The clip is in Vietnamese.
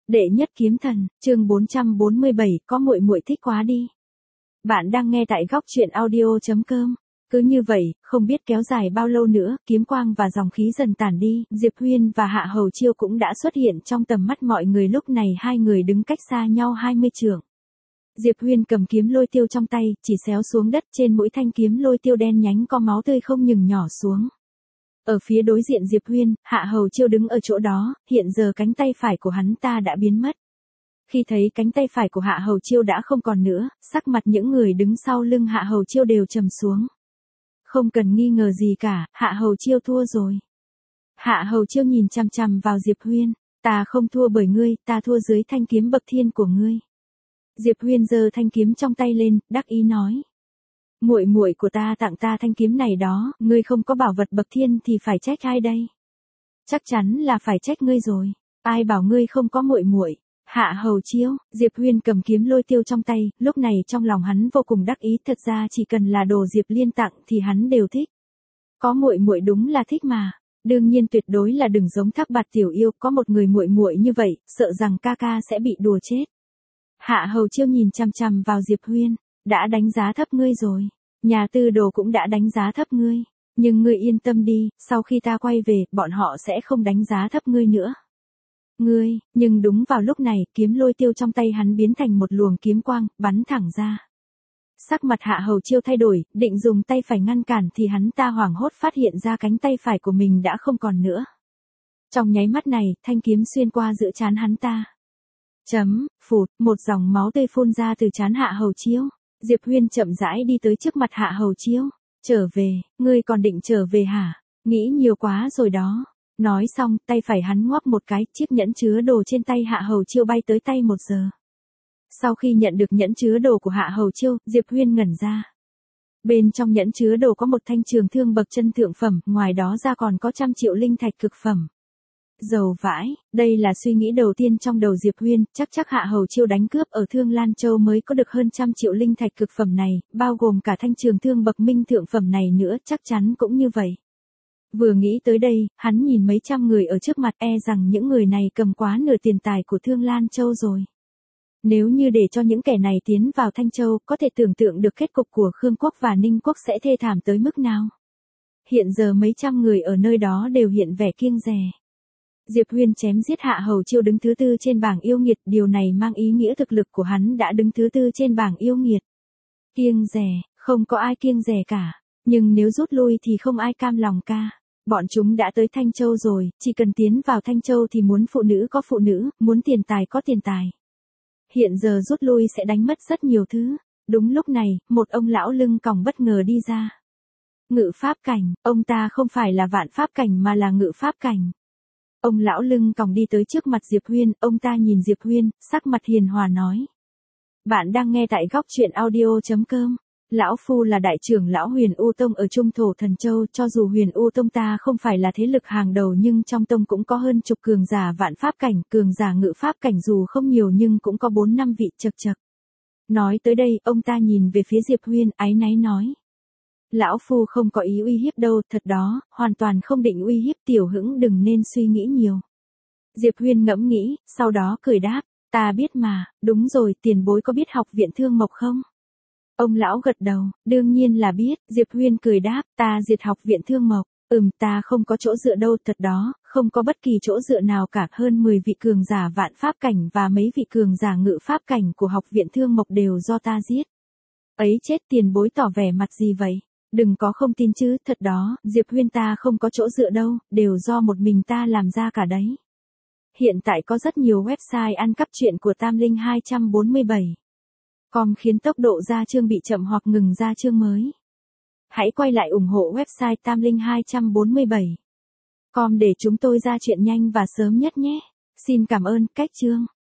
Đệ nhất kiếm thần, chương 447, có muội muội thích quá đi. Bạn đang nghe tại góc truyện audio.com. Cứ như vậy, không biết kéo dài bao lâu nữa, kiếm quang và dòng khí dần tản đi, Diệp Huyên và Hạ Hầu Chiêu cũng đã xuất hiện trong tầm mắt mọi người. Lúc này hai người đứng cách xa nhau 20 trượng. Diệp Huyên cầm kiếm lôi tiêu trong tay, chỉ xéo xuống đất, trên mũi thanh kiếm lôi tiêu đen nhánh có máu tươi không ngừng nhỏ xuống. Ở phía đối diện Diệp Huyên, Hạ Hầu Chiêu đứng ở chỗ đó, hiện giờ cánh tay phải của hắn ta đã biến mất. Khi thấy cánh tay phải của Hạ Hầu Chiêu đã không còn nữa, sắc mặt những người đứng sau lưng Hạ Hầu Chiêu đều trầm xuống. Không cần nghi ngờ gì cả, Hạ Hầu Chiêu thua rồi. Hạ Hầu Chiêu nhìn chằm chằm vào Diệp Huyên, ta không thua bởi ngươi, ta thua dưới thanh kiếm bậc thiên của ngươi. Diệp Huyên giơ thanh kiếm trong tay lên, đắc ý nói. Muội muội của ta tặng ta thanh kiếm này đó, ngươi không có bảo vật bậc thiên thì phải trách ai đây? Chắc chắn là phải trách ngươi rồi. Ai bảo ngươi không có muội muội? Hạ Hầu Chiêu, Diệp Huyên cầm kiếm lôi tiêu trong tay, lúc này trong lòng hắn vô cùng đắc ý, thật ra chỉ cần là đồ Diệp Liên tặng thì hắn đều thích. Có muội muội đúng là thích mà. Đương nhiên tuyệt đối là đừng giống Thác Bạt tiểu yêu, có một người muội muội như vậy, sợ rằng ca ca sẽ bị đùa chết. Hạ Hầu Chiêu nhìn chằm chằm vào Diệp Huyên, đã đánh giá thấp ngươi rồi. Nhà tư đồ cũng đã đánh giá thấp ngươi. Nhưng ngươi yên tâm đi, sau khi ta quay về, bọn họ sẽ không đánh giá thấp ngươi nữa. Ngươi, nhưng đúng vào lúc này, kiếm lôi tiêu trong tay hắn biến thành một luồng kiếm quang, bắn thẳng ra. Sắc mặt Hạ Hầu Chiêu thay đổi, định dùng tay phải ngăn cản thì hắn ta hoảng hốt phát hiện ra cánh tay phải của mình đã không còn nữa. Trong nháy mắt này, thanh kiếm xuyên qua giữa trán hắn ta. Phụt, một dòng máu tươi phun ra từ trán Hạ Hầu Chiêu. Diệp Huyên chậm rãi đi tới trước mặt Hạ Hầu Chiêu. Trở về, ngươi còn định trở về hả? Nghĩ nhiều quá rồi đó. Nói xong, tay phải hắn ngoắc một cái, chiếc nhẫn chứa đồ trên tay Hạ Hầu Chiêu bay tới tay 1 giờ. Sau khi nhận được nhẫn chứa đồ của Hạ Hầu Chiêu, Diệp Huyên ngẩn ra. Bên trong nhẫn chứa đồ có một thanh trường thương bậc chân thượng phẩm, ngoài đó ra còn có 100 triệu linh thạch cực phẩm. Dầu vãi, đây là suy nghĩ đầu tiên trong đầu Diệp Huyên, chắc Hạ Hầu Chiêu đánh cướp ở Thương Lan Châu mới có được hơn 100 triệu linh thạch cực phẩm này, bao gồm cả thanh trường thương bậc minh thượng phẩm này nữa, chắc chắn cũng như vậy. Vừa nghĩ tới đây, hắn nhìn mấy trăm người ở trước mặt, rằng những người này cầm quá nửa tiền tài của Thương Lan Châu rồi. Nếu như để cho những kẻ này tiến vào Thanh Châu, có thể tưởng tượng được kết cục của Khương Quốc và Ninh Quốc sẽ thê thảm tới mức nào. Hiện giờ mấy trăm người ở nơi đó đều hiện vẻ kiêng dè. Diệp Huyên chém giết Hạ Hầu Chiêu đứng thứ 4 trên bảng yêu nghiệt, điều này mang ý nghĩa thực lực của hắn đã đứng thứ 4 trên bảng yêu nghiệt. Kiêng dè, không có ai kiêng dè cả, nhưng nếu rút lui thì không ai cam lòng ca. Bọn chúng đã tới Thanh Châu rồi, chỉ cần tiến vào Thanh Châu thì muốn phụ nữ có phụ nữ, muốn tiền tài có tiền tài. Hiện giờ rút lui sẽ đánh mất rất nhiều thứ. Đúng lúc này, một ông lão lưng còng bất ngờ đi ra. Ngự pháp cảnh, ông ta không phải là vạn pháp cảnh mà là ngự pháp cảnh. Ông lão lưng còng đi tới trước mặt Diệp Huyên, ông ta nhìn Diệp Huyên, sắc mặt hiền hòa nói. Bạn đang nghe tại góc truyện audio.com. Lão Phu là đại trưởng lão Huyền U Tông ở Trung Thổ Thần Châu, cho dù Huyền U Tông ta không phải là thế lực hàng đầu nhưng trong tông cũng có hơn chục cường giả vạn pháp cảnh, cường giả ngự pháp cảnh dù không nhiều nhưng cũng có 4-5 vị chậc chậc. Nói tới đây, ông ta nhìn về phía Diệp Huyên, áy náy nói. Lão Phu không có ý uy hiếp đâu, thật đó, hoàn toàn không định uy hiếp, tiểu hững đừng nên suy nghĩ nhiều. Diệp Huyên ngẫm nghĩ, sau đó cười đáp, ta biết mà, đúng rồi, tiền bối có biết học viện Thương Mộc không? Ông lão gật đầu, đương nhiên là biết, Diệp Huyên cười đáp, ta diệt học viện Thương Mộc, ta không có chỗ dựa đâu, thật đó, không có bất kỳ chỗ dựa nào cả, hơn 10 vị cường giả vạn pháp cảnh và mấy vị cường giả ngự pháp cảnh của học viện Thương Mộc đều do ta giết. Ấy chết, tiền bối tỏ vẻ mặt gì vậy? Đừng có không tin chứ, thật đó, Diệp Huyên ta không có chỗ dựa đâu, đều do một mình ta làm ra cả đấy. Hiện tại có rất nhiều website ăn cắp truyện của Tam Linh 247. Khiến tốc độ ra chương bị chậm hoặc ngừng ra chương mới. Hãy quay lại ủng hộ website Tam Linh 247. Để chúng tôi ra chuyện nhanh và sớm nhất nhé. Xin cảm ơn, cách chương.